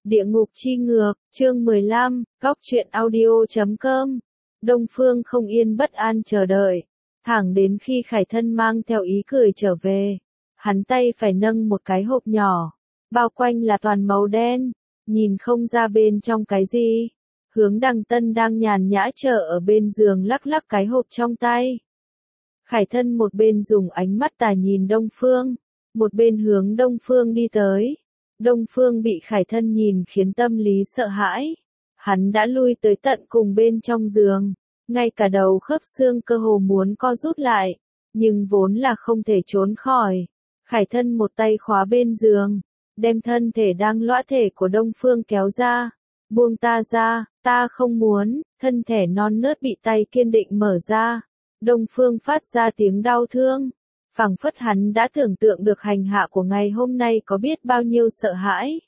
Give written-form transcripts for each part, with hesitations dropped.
Địa ngục chi ngược, chương 15, Góc truyện audio.com. Đông Phương không yên bất an chờ đợi, thẳng đến khi Khải Thân mang theo ý cười trở về. Hắn tay phải nâng một cái hộp nhỏ, bao quanh là toàn màu đen, nhìn không ra bên trong cái gì. Hướng Đằng Tân đang nhàn nhã chờ ở bên giường lắc lắc cái hộp trong tay. Khải Thân một bên dùng ánh mắt tà nhìn Đông Phương, một bên hướng Đông Phương đi tới. Đông Phương bị Khải Thân nhìn khiến tâm lý sợ hãi. Hắn đã lui tới tận cùng bên trong giường, ngay cả đầu khớp xương cơ hồ muốn co rút lại, nhưng vốn là không thể trốn khỏi. Khải Thân một tay khóa bên giường, đem thân thể đang lõa thể của Đông Phương kéo ra. Buông ta ra, ta không muốn. Thân thể non nớt bị tay kiên định mở ra. Đông Phương phát ra tiếng đau thương. Phảng phất hắn đã tưởng tượng được hành hạ của ngày hôm nay có biết bao nhiêu sợ hãi.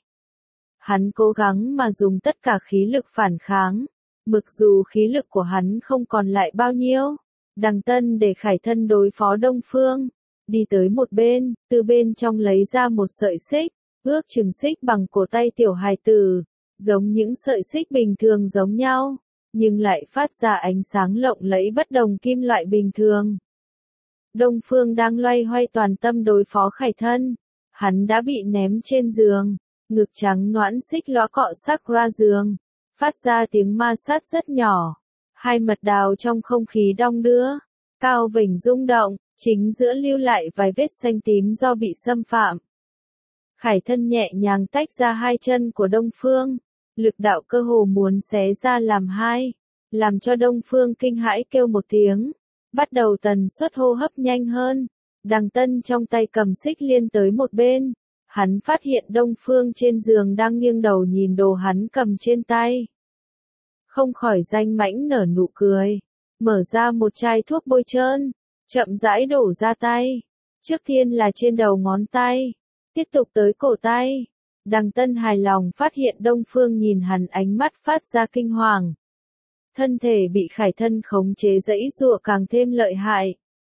Hắn cố gắng mà dùng tất cả khí lực phản kháng, mặc dù khí lực của hắn không còn lại bao nhiêu. Đằng Tân để Khải Thân đối phó Đông Phương, đi tới một bên, từ bên trong lấy ra một sợi xích, ước chừng xích bằng cổ tay tiểu hài tử, giống những sợi xích bình thường giống nhau, nhưng lại phát ra ánh sáng lộng lẫy bất đồng kim loại bình thường. Đông Phương đang loay hoay toàn tâm đối phó Khải Thân. Hắn đã bị ném trên giường, ngực trắng nõn xích lõa cọ sát ra giường, phát ra tiếng ma sát rất nhỏ. Hai mật đào trong không khí đong đưa, cao vểnh rung động, chính giữa lưu lại vài vết xanh tím do bị xâm phạm. Khải Thân nhẹ nhàng tách ra hai chân của Đông Phương, lực đạo cơ hồ muốn xé ra làm hai, làm cho Đông Phương kinh hãi kêu một tiếng. Bắt đầu tần suất hô hấp nhanh hơn. Đằng Tân trong tay cầm xích liên tới một bên. Hắn phát hiện Đông Phương trên giường đang nghiêng đầu nhìn đồ hắn cầm trên tay. Không khỏi danh mãnh nở nụ cười. Mở ra một chai thuốc bôi trơn, chậm rãi đổ ra tay. Trước tiên là trên đầu ngón tay, tiếp tục tới cổ tay. Đằng Tân hài lòng phát hiện Đông Phương nhìn hắn ánh mắt phát ra kinh hoàng. Thân thể bị Khải Thân khống chế giãy giụa càng thêm lợi hại.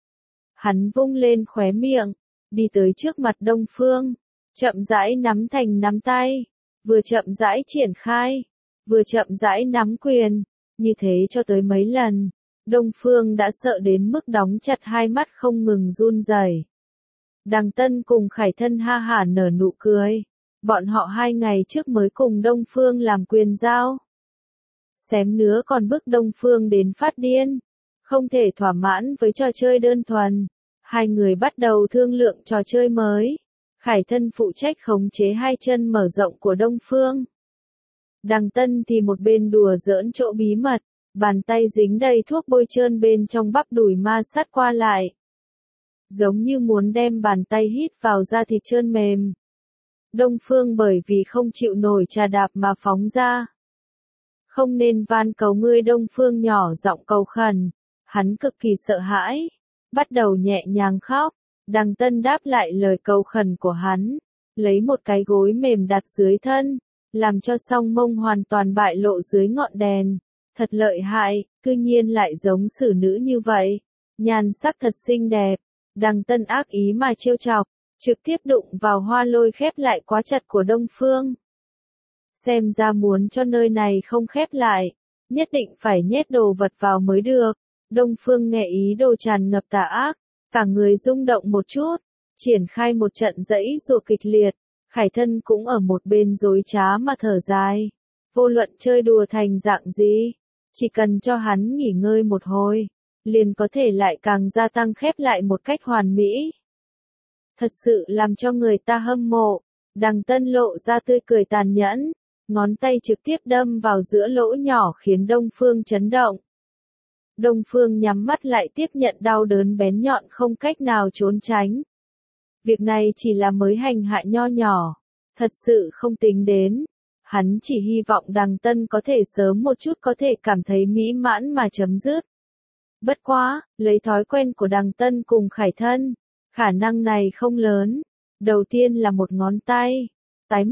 Hắn vung lên khóe miệng, đi tới trước mặt Đông Phương, chậm rãi nắm thành nắm tay, vừa chậm rãi triển khai, vừa chậm rãi nắm quyền, như thế cho tới mấy lần. Đông Phương đã sợ đến mức đóng chặt hai mắt không ngừng run rẩy. Đằng Tân cùng Khải Thân ha hả nở nụ cười. Bọn họ 2 ngày trước mới cùng Đông Phương làm quyền giao. Xém nữa còn bức Đông Phương đến phát điên. Không thể thỏa mãn với trò chơi đơn thuần. Hai người bắt đầu thương lượng trò chơi mới. Khải Thân phụ trách khống chế hai chân mở rộng của Đông Phương. Đằng Tân thì một bên đùa giỡn chỗ bí mật. Bàn tay dính đầy thuốc bôi trơn bên trong bắp đùi ma sát qua lại. Giống như muốn đem bàn tay hít vào da thịt trơn mềm. Đông Phương bởi vì không chịu nổi trà đạp mà phóng ra. Không nên van cầu ngươi. Đông Phương nhỏ giọng cầu khẩn. Hắn cực kỳ sợ hãi, bắt đầu nhẹ nhàng khóc. Đằng Tân đáp lại lời cầu khẩn của hắn, lấy một cái gối mềm đặt dưới thân, làm cho song mông hoàn toàn bại lộ dưới ngọn đèn. Thật lợi hại, cư nhiên lại giống xử nữ như vậy. Nhan sắc thật xinh đẹp. Đằng Tân ác ý mà trêu chọc, trực tiếp đụng vào hoa lôi khép lại quá chặt của Đông Phương. Xem ra muốn cho nơi này không khép lại, nhất định phải nhét đồ vật vào mới được. Đông Phương nghe ý đồ tràn ngập tà ác, cả người rung động một chút, triển khai một trận giãy giụa kịch liệt. Khải Thân cũng ở một bên dối trá mà thở dài. Vô luận chơi đùa thành dạng gì, chỉ cần cho hắn nghỉ ngơi một hồi, liền có thể lại càng gia tăng khép lại một cách hoàn mỹ. Thật sự làm cho người ta hâm mộ. Đằng Tân lộ ra tươi cười tàn nhẫn, ngón tay trực tiếp đâm vào giữa lỗ nhỏ khiến Đông Phương chấn động. Đông Phương nhắm mắt lại tiếp nhận đau đớn bén nhọn không cách nào trốn tránh. Việc này chỉ là mới hành hạ nho nhỏ, thật sự không tính đến. Hắn chỉ hy vọng Đằng Tân có thể sớm một chút có thể cảm thấy mỹ mãn mà chấm dứt. Bất quá, lấy thói quen của Đằng Tân cùng Khải Thân, khả năng này không lớn. Đầu tiên là một ngón tay, tái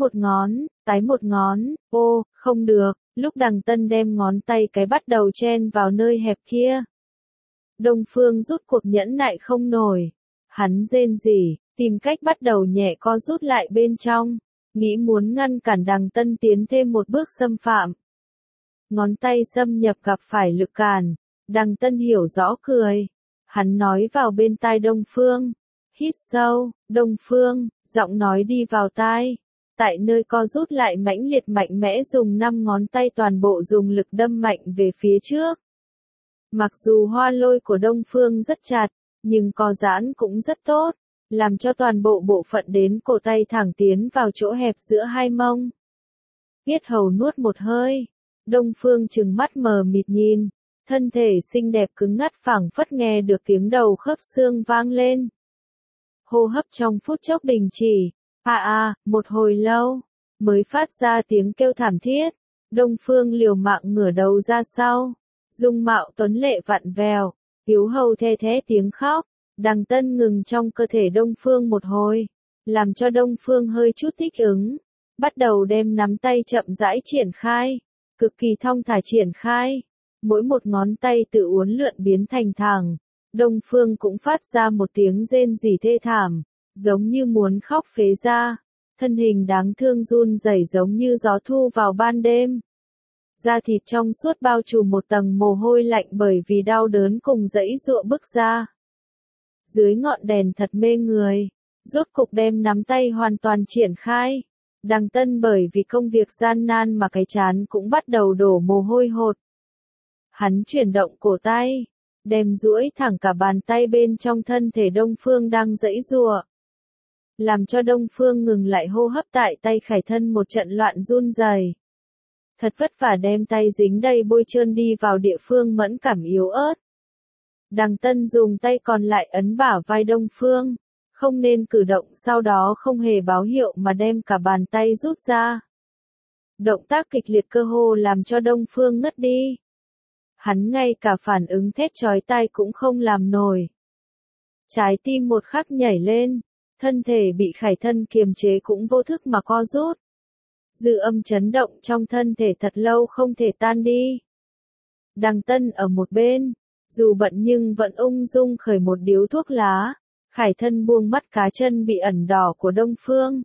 một ngón, ô, không được. Lúc Đằng Tân đem ngón tay cái bắt đầu chen vào nơi hẹp kia. Đông Phương rút cuộc nhẫn nại không nổi. Hắn rên rỉ, tìm cách bắt đầu nhẹ co rút lại bên trong. nghĩ muốn ngăn cản Đằng Tân tiến thêm một bước xâm phạm. Ngón tay xâm nhập gặp phải lực cản, Đằng Tân hiểu rõ cười. Hắn nói vào bên tai Đông Phương. Hít sâu, Đông Phương, giọng nói đi vào tai. Tại nơi co rút lại mãnh liệt mạnh mẽ dùng 5 ngón tay toàn bộ dùng lực đâm mạnh về phía trước. Mặc dù hoa lôi của Đông Phương rất chặt, nhưng co giãn cũng rất tốt, làm cho toàn bộ bộ phận đến cổ tay thẳng tiến vào chỗ hẹp giữa hai mông. Yết hầu nuốt một hơi, Đông Phương trừng mắt mờ mịt nhìn, thân thể xinh đẹp cứng ngắt phảng phất nghe được tiếng đầu khớp xương vang lên. Hô hấp trong phút chốc đình chỉ, một hồi lâu, mới phát ra tiếng kêu thảm thiết. Đông Phương liều mạng ngửa đầu ra sau, dung mạo tuấn lệ vặn vẹo, yếu hầu the thé tiếng khóc. Đằng Tân ngừng trong cơ thể Đông Phương một hồi, làm cho Đông Phương hơi chút thích ứng, bắt đầu đem nắm tay chậm rãi triển khai, cực kỳ thong thả triển khai, mỗi một ngón tay tự uốn lượn biến thành thẳng. Đông Phương cũng phát ra một tiếng rên rỉ thê thảm, giống như muốn khóc phế ra, thân hình đáng thương run rẩy giống như gió thu vào ban đêm. Da thịt trong suốt bao trùm một tầng mồ hôi lạnh bởi vì đau đớn cùng dãy giụa bứt ra. Dưới ngọn đèn thật mê người, rốt cục đem nắm tay hoàn toàn triển khai. Đằng Tân bởi vì công việc gian nan mà cái trán cũng bắt đầu đổ mồ hôi hột. Hắn chuyển động cổ tay, đem duỗi thẳng cả bàn tay bên trong thân thể Đông Phương đang giãy giụa, làm cho Đông Phương ngừng lại hô hấp tại tay Khải Thân một trận loạn run rẩy. Thật vất vả đem tay dính đầy bôi trơn đi vào địa phương mẫn cảm yếu ớt. Đằng Tân dùng tay còn lại ấn bả vai Đông Phương, không nên cử động, sau đó không hề báo hiệu mà đem cả bàn tay rút ra. Động tác kịch liệt cơ hồ làm cho Đông Phương ngất đi. Hắn ngay cả phản ứng thét chói tai cũng không làm nổi. Trái tim một khắc nhảy lên, thân thể bị Khải Thân kiềm chế cũng vô thức mà co rút. Dư âm chấn động trong thân thể thật lâu không thể tan đi. Đằng Tân ở một bên, dù bận nhưng vẫn ung dung khởi một điếu thuốc lá. Khải Thân buông mắt cá chân bị ẩn đỏ của Đông Phương.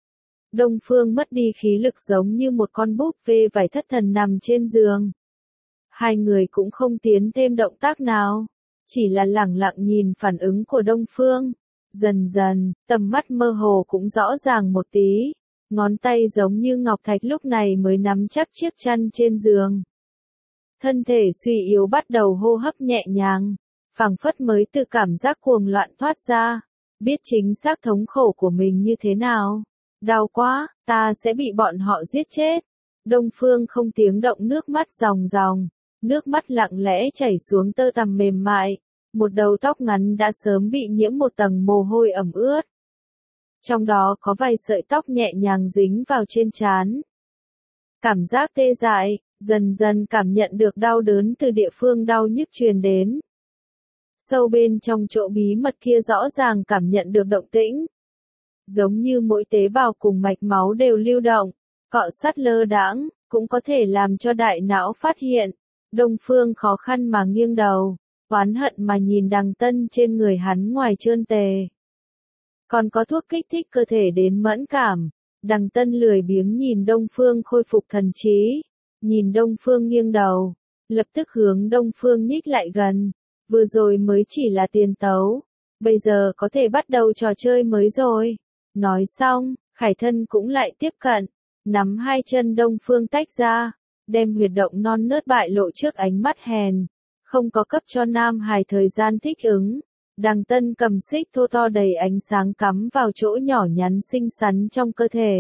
Đông Phương mất đi khí lực giống như một con búp bê vải thất thần nằm trên giường. Hai người cũng không tiến thêm động tác nào, chỉ là lẳng lặng nhìn phản ứng của Đông Phương. Dần dần, tầm mắt mơ hồ cũng rõ ràng một tí, ngón tay giống như ngọc thạch lúc này mới nắm chắc chiếc chăn trên giường. Thân thể suy yếu bắt đầu hô hấp nhẹ nhàng, phảng phất mới từ cảm giác cuồng loạn thoát ra, biết chính xác thống khổ của mình như thế nào. Đau quá, ta sẽ bị bọn họ giết chết. Đông Phương không tiếng động nước mắt ròng ròng, nước mắt lặng lẽ chảy xuống tơ tằm mềm mại, một đầu tóc ngắn đã sớm bị nhiễm một tầng mồ hôi ẩm ướt. Trong đó có vài sợi tóc nhẹ nhàng dính vào trên trán. Cảm giác tê dại, dần dần cảm nhận được đau đớn từ địa phương đau nhức truyền đến. Sâu bên trong chỗ bí mật kia rõ ràng cảm nhận được động tĩnh. Giống như mỗi tế bào cùng mạch máu đều lưu động, cọ sát lơ đãng, cũng có thể làm cho đại não phát hiện. Đông Phương khó khăn mà nghiêng đầu, oán hận mà nhìn Đằng Tân trên người hắn ngoài trơn tề. Còn có thuốc kích thích cơ thể đến mẫn cảm. Đằng Tân lười biếng nhìn Đông Phương khôi phục thần trí, nhìn Đông Phương nghiêng đầu, lập tức hướng Đông Phương nhích lại gần. Vừa rồi mới chỉ là tiền tấu, bây giờ có thể bắt đầu trò chơi mới rồi. Nói xong, Khải Thân cũng lại tiếp cận, nắm hai chân Đông Phương tách ra, đem huyệt động non nớt bại lộ trước ánh mắt hèn, không có cấp cho nam hài thời gian thích ứng. Đằng Tân cầm xích thô to đầy ánh sáng cắm vào chỗ nhỏ nhắn xinh xắn trong cơ thể.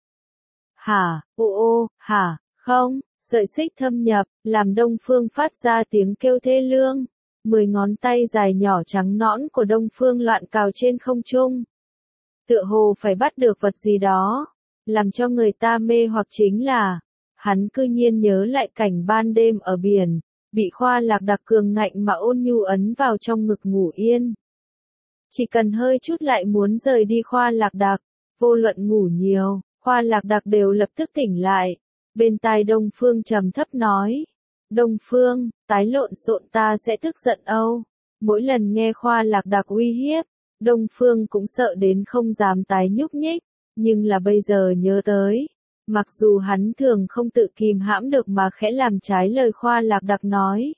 Không, sợi xích thâm nhập, làm Đông Phương phát ra tiếng kêu thê lương. 10 ngón tay dài nhỏ trắng nõn của Đông Phương loạn cào trên không trung. Tựa hồ phải bắt được vật gì đó. Làm cho người ta mê hoặc chính là, hắn cư nhiên nhớ lại cảnh ban đêm ở biển, bị Khoa Lạc Đặc cường ngạnh mà ôn nhu ấn vào trong ngực ngủ yên. Chỉ cần hơi chút lại muốn rời đi Khoa Lạc Đặc, vô luận ngủ nhiều, Khoa Lạc Đặc đều lập tức tỉnh lại. Bên tai Đông Phương trầm thấp nói. Đông Phương, tái lộn xộn ta sẽ tức giận âu. Mỗi lần nghe Khoa Lạc Đặc uy hiếp, Đông Phương cũng sợ đến không dám tái nhúc nhích. Nhưng là bây giờ nhớ tới, mặc dù hắn thường không tự kìm hãm được mà khẽ làm trái lời Khoa Lạc Đặc nói.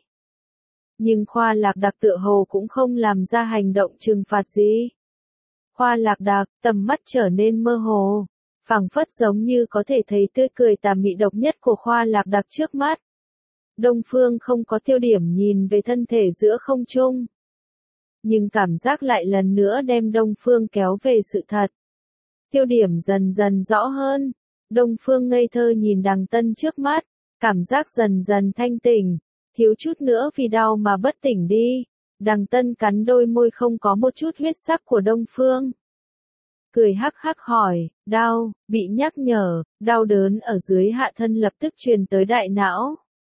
Nhưng Khoa Lạc Đặc tựa hồ cũng không làm ra hành động trừng phạt gì. Khoa Lạc Đặc, tầm mắt trở nên mơ hồ, phảng phất giống như có thể thấy tươi cười tà mị độc nhất của Khoa Lạc Đặc trước mắt. Đông Phương không có tiêu điểm nhìn về thân thể giữa không trung. Nhưng cảm giác lại lần nữa đem Đông Phương kéo về sự thật. Tiêu điểm dần dần rõ hơn. Đông Phương ngây thơ nhìn Đằng Tân trước mắt, cảm giác dần dần thanh tỉnh, thiếu chút nữa vì đau mà bất tỉnh đi. Đằng Tân cắn đôi môi không có một chút huyết sắc của Đông Phương. Cười hắc hắc hỏi, đau, bị nhắc nhở, đau đớn ở dưới hạ thân lập tức truyền tới đại não.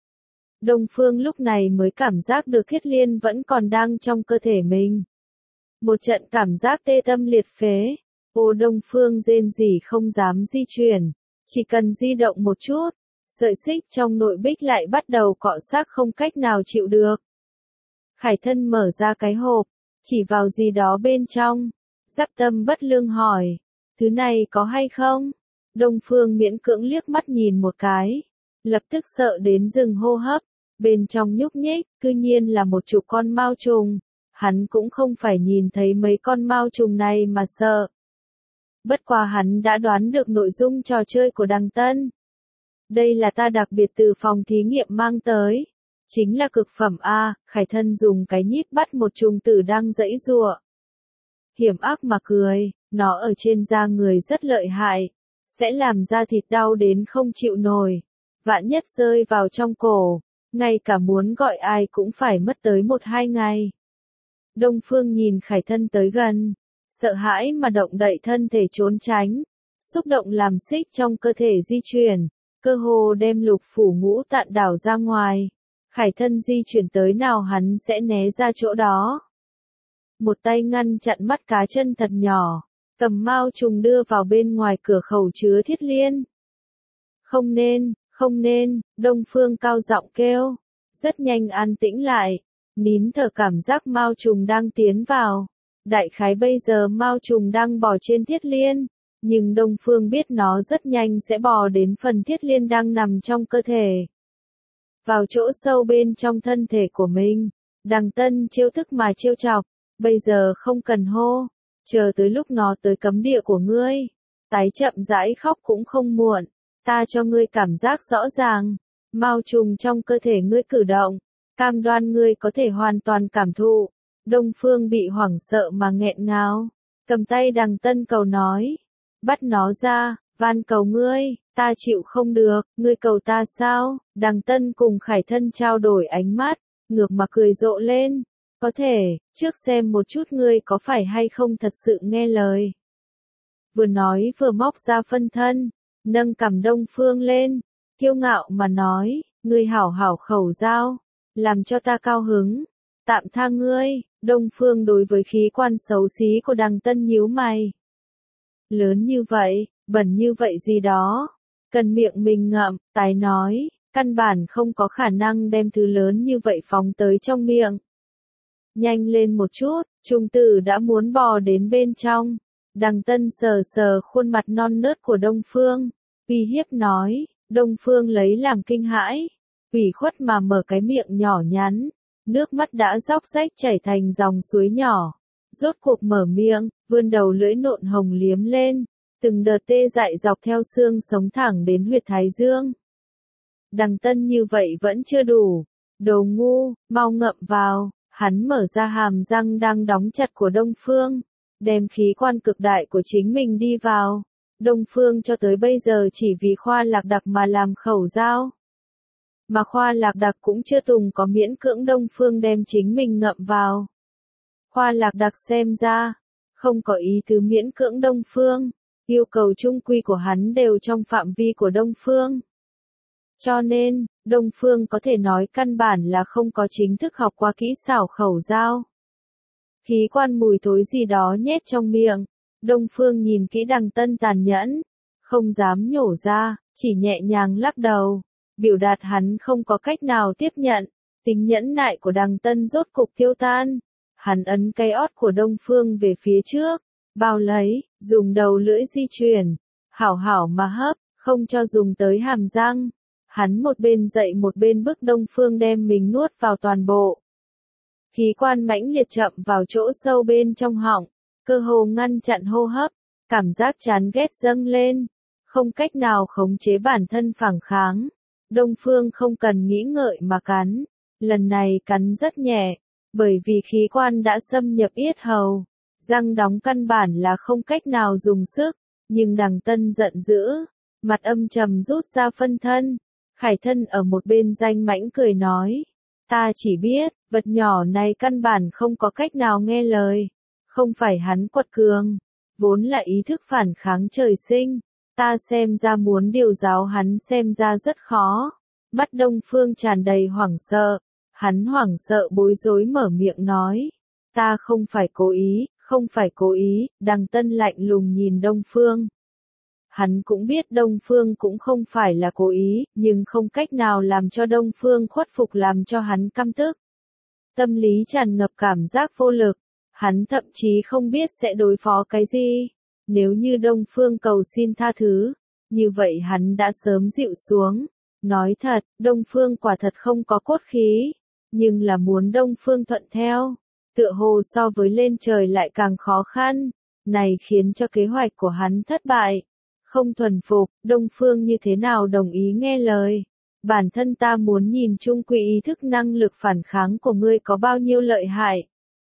Đông Phương lúc này mới cảm giác được Thiết Liên vẫn còn đang trong cơ thể mình. Một trận cảm giác tê tâm liệt phế. Ô Đông Phương rên rỉ không dám di chuyển. Chỉ cần di động một chút, sợi xích trong nội bích lại bắt đầu cọ xát không cách nào chịu được. Khải Thân mở ra cái hộp, chỉ vào gì đó bên trong. Giáp Tâm bất lương hỏi, thứ này có hay không? Đông Phương miễn cưỡng liếc mắt nhìn một cái, lập tức sợ đến dừng hô hấp. Bên trong nhúc nhích, cư nhiên là một chục con mao trùng. Hắn cũng không phải nhìn thấy mấy con mao trùng này mà sợ. Bất quá hắn đã đoán được nội dung trò chơi của Đằng Tân. Đây là ta đặc biệt từ phòng thí nghiệm mang tới. Chính là cực phẩm A. Khải Thân dùng cái nhíp bắt một trùng tử đang giãy giụa. Hiểm ác mà cười, nó ở trên da người rất lợi hại. Sẽ làm da thịt đau đến không chịu nổi. Vạn nhất rơi vào trong cổ. Ngay cả muốn gọi ai cũng phải mất tới 1-2 ngày. Đông Phương nhìn Khải Thân tới gần. Sợ hãi mà động đậy thân thể trốn tránh. Xúc động làm xích trong cơ thể di chuyển. Cơ hồ đem lục phủ ngũ tạng đảo ra ngoài. Khải Thân di chuyển tới nào hắn sẽ né ra chỗ đó. Một tay ngăn chặn mắt cá chân thật nhỏ. Cầm mao trùng đưa vào bên ngoài cửa khẩu chứa Thiết Liên. Không nên, không nên, Đông Phương cao giọng kêu. Rất nhanh an tĩnh lại. Nín thở cảm giác mao trùng đang tiến vào. Đại khái bây giờ mao trùng đang bò trên Thiết Liên. Nhưng Đông Phương biết nó rất nhanh sẽ bò đến phần Thiết Liên đang nằm trong cơ thể. Vào chỗ sâu bên trong thân thể của mình. Đằng Tân trêu thức mà trêu chọc. Bây giờ không cần hô. Chờ tới lúc nó tới cấm địa của ngươi. Tái chậm rãi khóc cũng không muộn. Ta cho ngươi cảm giác rõ ràng. Mao trùng trong cơ thể ngươi cử động. Cam đoan ngươi có thể hoàn toàn cảm thụ. Đông Phương bị hoảng sợ mà nghẹn ngào. Cầm tay Đằng Tân cầu nói. Bắt nó ra, van cầu ngươi, ta chịu không được, ngươi cầu ta sao? Đằng Tân cùng Khải Thân trao đổi ánh mắt, ngược mà cười rộ lên. Có thể, trước xem một chút ngươi có phải hay không thật sự nghe lời. Vừa nói vừa móc ra phân thân, nâng cằm Đông Phương lên, kiêu ngạo mà nói, ngươi hảo hảo khẩu giao, làm cho ta cao hứng, tạm tha ngươi. Đông Phương đối với khí quan xấu xí của Đằng Tân nhíu mày. Lớn như vậy, bẩn như vậy gì đó, cần miệng mình ngậm, tái nói, căn bản không có khả năng đem thứ lớn như vậy phóng tới trong miệng. Nhanh lên một chút, trùng tử đã muốn bò đến bên trong. Đằng Tân sờ sờ khuôn mặt non nớt của Đông Phương, uy hiếp nói. Đông Phương lấy làm kinh hãi, ủy khuất mà mở cái miệng nhỏ nhắn, nước mắt đã róc rách chảy thành dòng suối nhỏ. Rốt cuộc mở miệng, vươn đầu lưỡi nộn hồng liếm lên, từng đợt tê dại dọc theo xương sống thẳng đến huyệt thái dương. Đằng Tân như vậy vẫn chưa đủ, đồ ngu, mau ngậm vào. Hắn mở ra hàm răng đang đóng chặt của Đông Phương, đem khí quan cực đại của chính mình đi vào. Đông Phương cho tới bây giờ chỉ vì Khoa Lạc Đặc mà làm khẩu giao. Mà Khoa Lạc Đặc cũng chưa từng có miễn cưỡng Đông Phương đem chính mình ngậm vào. Khoa Lạc Đặc xem ra, không có ý tứ miễn cưỡng Đông Phương, yêu cầu chung quy của hắn đều trong phạm vi của Đông Phương. Cho nên, Đông Phương có thể nói căn bản là không có chính thức học qua kỹ xảo khẩu giao. Khí quan mùi thối gì đó nhét trong miệng, Đông Phương nhìn kỹ Đằng Tân tàn nhẫn, không dám nhổ ra, chỉ nhẹ nhàng lắc đầu, biểu đạt hắn không có cách nào tiếp nhận. Tính nhẫn nại của Đằng Tân rốt cục tiêu tan, hắn ấn cái ót của Đông Phương về phía trước, bao lấy, dùng đầu lưỡi di chuyển, hảo hảo mà hấp, không cho dùng tới hàm răng. Hắn một bên dậy một bên bức Đông Phương đem mình nuốt vào toàn bộ. Khí quan mãnh liệt chậm vào chỗ sâu bên trong họng, cơ hồ ngăn chặn hô hấp, cảm giác chán ghét dâng lên, không cách nào khống chế bản thân phản kháng. Đông Phương không cần nghĩ ngợi mà cắn, lần này cắn rất nhẹ, bởi vì khí quan đã xâm nhập yết hầu, răng đóng căn bản là không cách nào dùng sức, nhưng Đằng Tân giận dữ, mặt âm trầm rút ra phân thân. Khải Thân ở một bên danh mãnh cười nói, ta chỉ biết, vật nhỏ này căn bản không có cách nào nghe lời, không phải hắn quật cường, vốn là ý thức phản kháng trời sinh, ta xem ra muốn điều giáo hắn xem ra rất khó. Mắt Đông Phương tràn đầy hoảng sợ, hắn hoảng sợ bối rối mở miệng nói, ta không phải cố ý, không phải cố ý. Đằng Tân lạnh lùng nhìn Đông Phương. Hắn cũng biết Đông Phương cũng không phải là cố ý, nhưng không cách nào làm cho Đông Phương khuất phục làm cho hắn căm tức. Tâm lý tràn ngập cảm giác vô lực, hắn thậm chí không biết sẽ đối phó cái gì. Nếu như Đông Phương cầu xin tha thứ, như vậy hắn đã sớm dịu xuống. Nói thật, Đông Phương quả thật không có cốt khí, nhưng là muốn Đông Phương thuận theo, tựa hồ so với lên trời lại càng khó khăn, này khiến cho kế hoạch của hắn thất bại. Không thuần phục, Đông Phương như thế nào đồng ý nghe lời. Bản thân ta muốn nhìn chung quy ý thức năng lực phản kháng của ngươi có bao nhiêu lợi hại.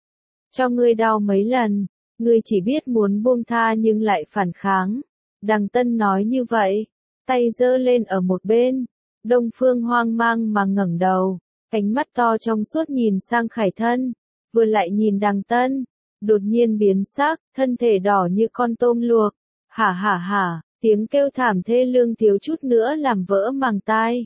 Cho ngươi đau mấy lần, ngươi chỉ biết muốn buông tha nhưng lại phản kháng. Đằng Tân nói như vậy, tay giơ lên ở một bên. Đông Phương hoang mang mà ngẩng đầu, ánh mắt to trong suốt nhìn sang Khải Thân, vừa lại nhìn Đằng Tân, đột nhiên biến sắc, thân thể đỏ như con tôm luộc. Hả hả hả, tiếng kêu thảm thê lương thiếu chút nữa làm vỡ màng tai.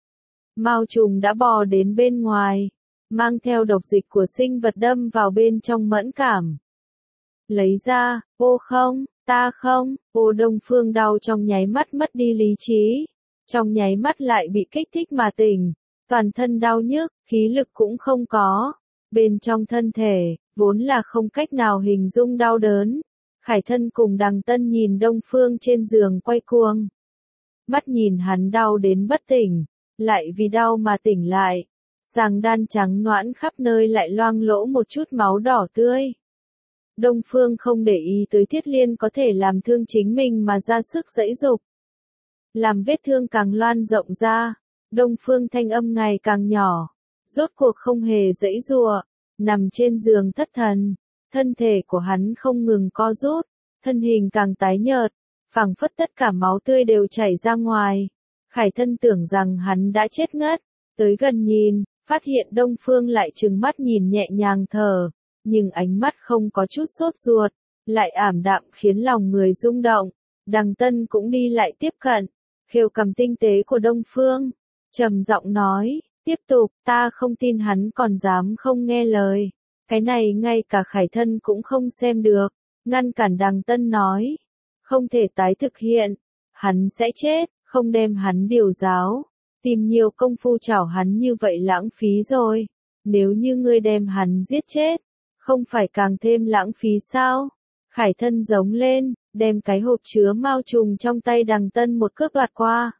Mao trùng đã bò đến bên ngoài, mang theo độc dịch của sinh vật đâm vào bên trong mẫn cảm. Lấy ra, ô không, ta không, ô Đông Phương đau trong nháy mắt mất đi lý trí, trong nháy mắt lại bị kích thích mà tỉnh, toàn thân đau nhức, khí lực cũng không có, bên trong thân thể, vốn là không cách nào hình dung đau đớn. Khải Thân cùng Đằng Tân nhìn Đông Phương trên giường quay cuồng. Mắt nhìn hắn đau đến bất tỉnh, lại vì đau mà tỉnh lại. Sàng đan trắng noãn khắp nơi lại loang lỗ một chút máu đỏ tươi. Đông Phương không để ý tới Thiết Liên có thể làm thương chính mình mà ra sức giãy giụp. Làm vết thương càng loan rộng ra, Đông Phương thanh âm ngày càng nhỏ, rốt cuộc không hề giãy giụa, nằm trên giường thất thần. Thân thể của hắn không ngừng co rút, thân hình càng tái nhợt, phảng phất tất cả máu tươi đều chảy ra ngoài. Khải Thân tưởng rằng hắn đã chết ngất, tới gần nhìn, phát hiện Đông Phương lại trừng mắt nhìn nhẹ nhàng thở, nhưng ánh mắt không có chút sốt ruột, lại ảm đạm khiến lòng người rung động. Đằng Tân cũng đi lại tiếp cận, khều cầm tinh tế của Đông Phương, trầm giọng nói, tiếp tục, ta không tin hắn còn dám không nghe lời. Cái này ngay cả Khải Thân cũng không xem được, ngăn cản Đằng Tân nói, không thể tái thực hiện, hắn sẽ chết, không đem hắn điều giáo, tìm nhiều công phu chảo hắn như vậy lãng phí rồi, nếu như ngươi đem hắn giết chết, không phải càng thêm lãng phí sao? Khải Thân giống lên, đem cái hộp chứa mao trùng trong tay Đằng Tân một cước đoạt qua,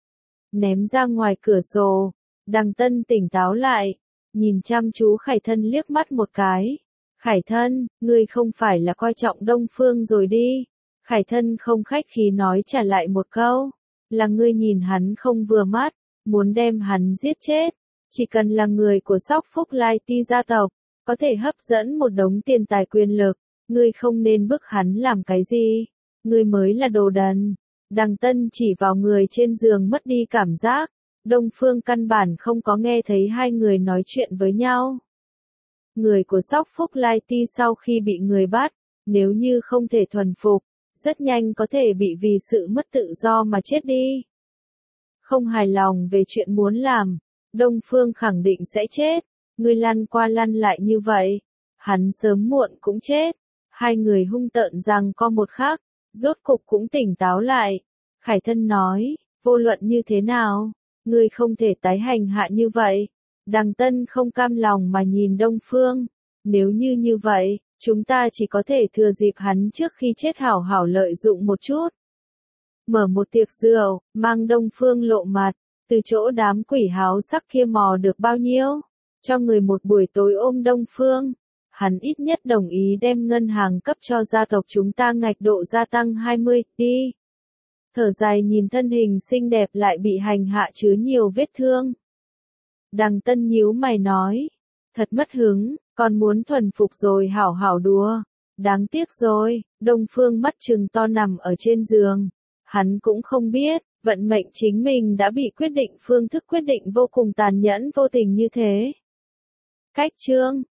ném ra ngoài cửa sổ. Đằng Tân tỉnh táo lại, nhìn chăm chú Khải Thân liếc mắt một cái. Khải Thân, ngươi không phải là coi trọng Đông Phương rồi đi. Khải Thân không khách khí nói trả lại một câu, là ngươi nhìn hắn không vừa mắt, muốn đem hắn giết chết. Chỉ cần là người của Sóc Phúc Lai Ti gia tộc, có thể hấp dẫn một đống tiền tài quyền lực, ngươi không nên bức hắn làm cái gì, ngươi mới là đồ đần. Đằng Tân chỉ vào người trên giường mất đi cảm giác. Đông Phương căn bản không có nghe thấy hai người nói chuyện với nhau. Người của Sóc Phúc Lai Ti sau khi bị người bắt, nếu như không thể thuần phục, rất nhanh có thể bị vì sự mất tự do mà chết đi. Không hài lòng về chuyện muốn làm, Đông Phương khẳng định sẽ chết, người lăn qua lăn lại như vậy, hắn sớm muộn cũng chết. Hai người hung tợn rằng co một khắc, rốt cục cũng tỉnh táo lại. Khải Thân nói, vô luận như thế nào, ngươi không thể tái hành hạ như vậy. Đằng Tân không cam lòng mà nhìn Đông Phương, nếu như vậy, Chúng ta chỉ có thể thừa dịp hắn trước khi chết hảo hảo lợi dụng một chút. Mở một tiệc rượu, mang Đông Phương lộ mặt, từ chỗ đám quỷ háo sắc kia mò được bao nhiêu. Cho người một buổi tối ôm Đông Phương. Hắn ít nhất đồng ý đem ngân hàng cấp cho gia tộc chúng ta ngạch độ gia tăng 20, đi. Thở dài nhìn thân hình xinh đẹp lại bị hành hạ chứa nhiều vết thương. Đằng Tân nhíu mày nói. Thật mất hứng, con muốn thuần phục rồi hảo hảo đùa. Đáng tiếc rồi, Đông Phương mắt trừng to nằm ở trên giường. Hắn cũng không biết, vận mệnh chính mình đã bị quyết định phương thức quyết định vô cùng tàn nhẫn vô tình như thế. Cách chương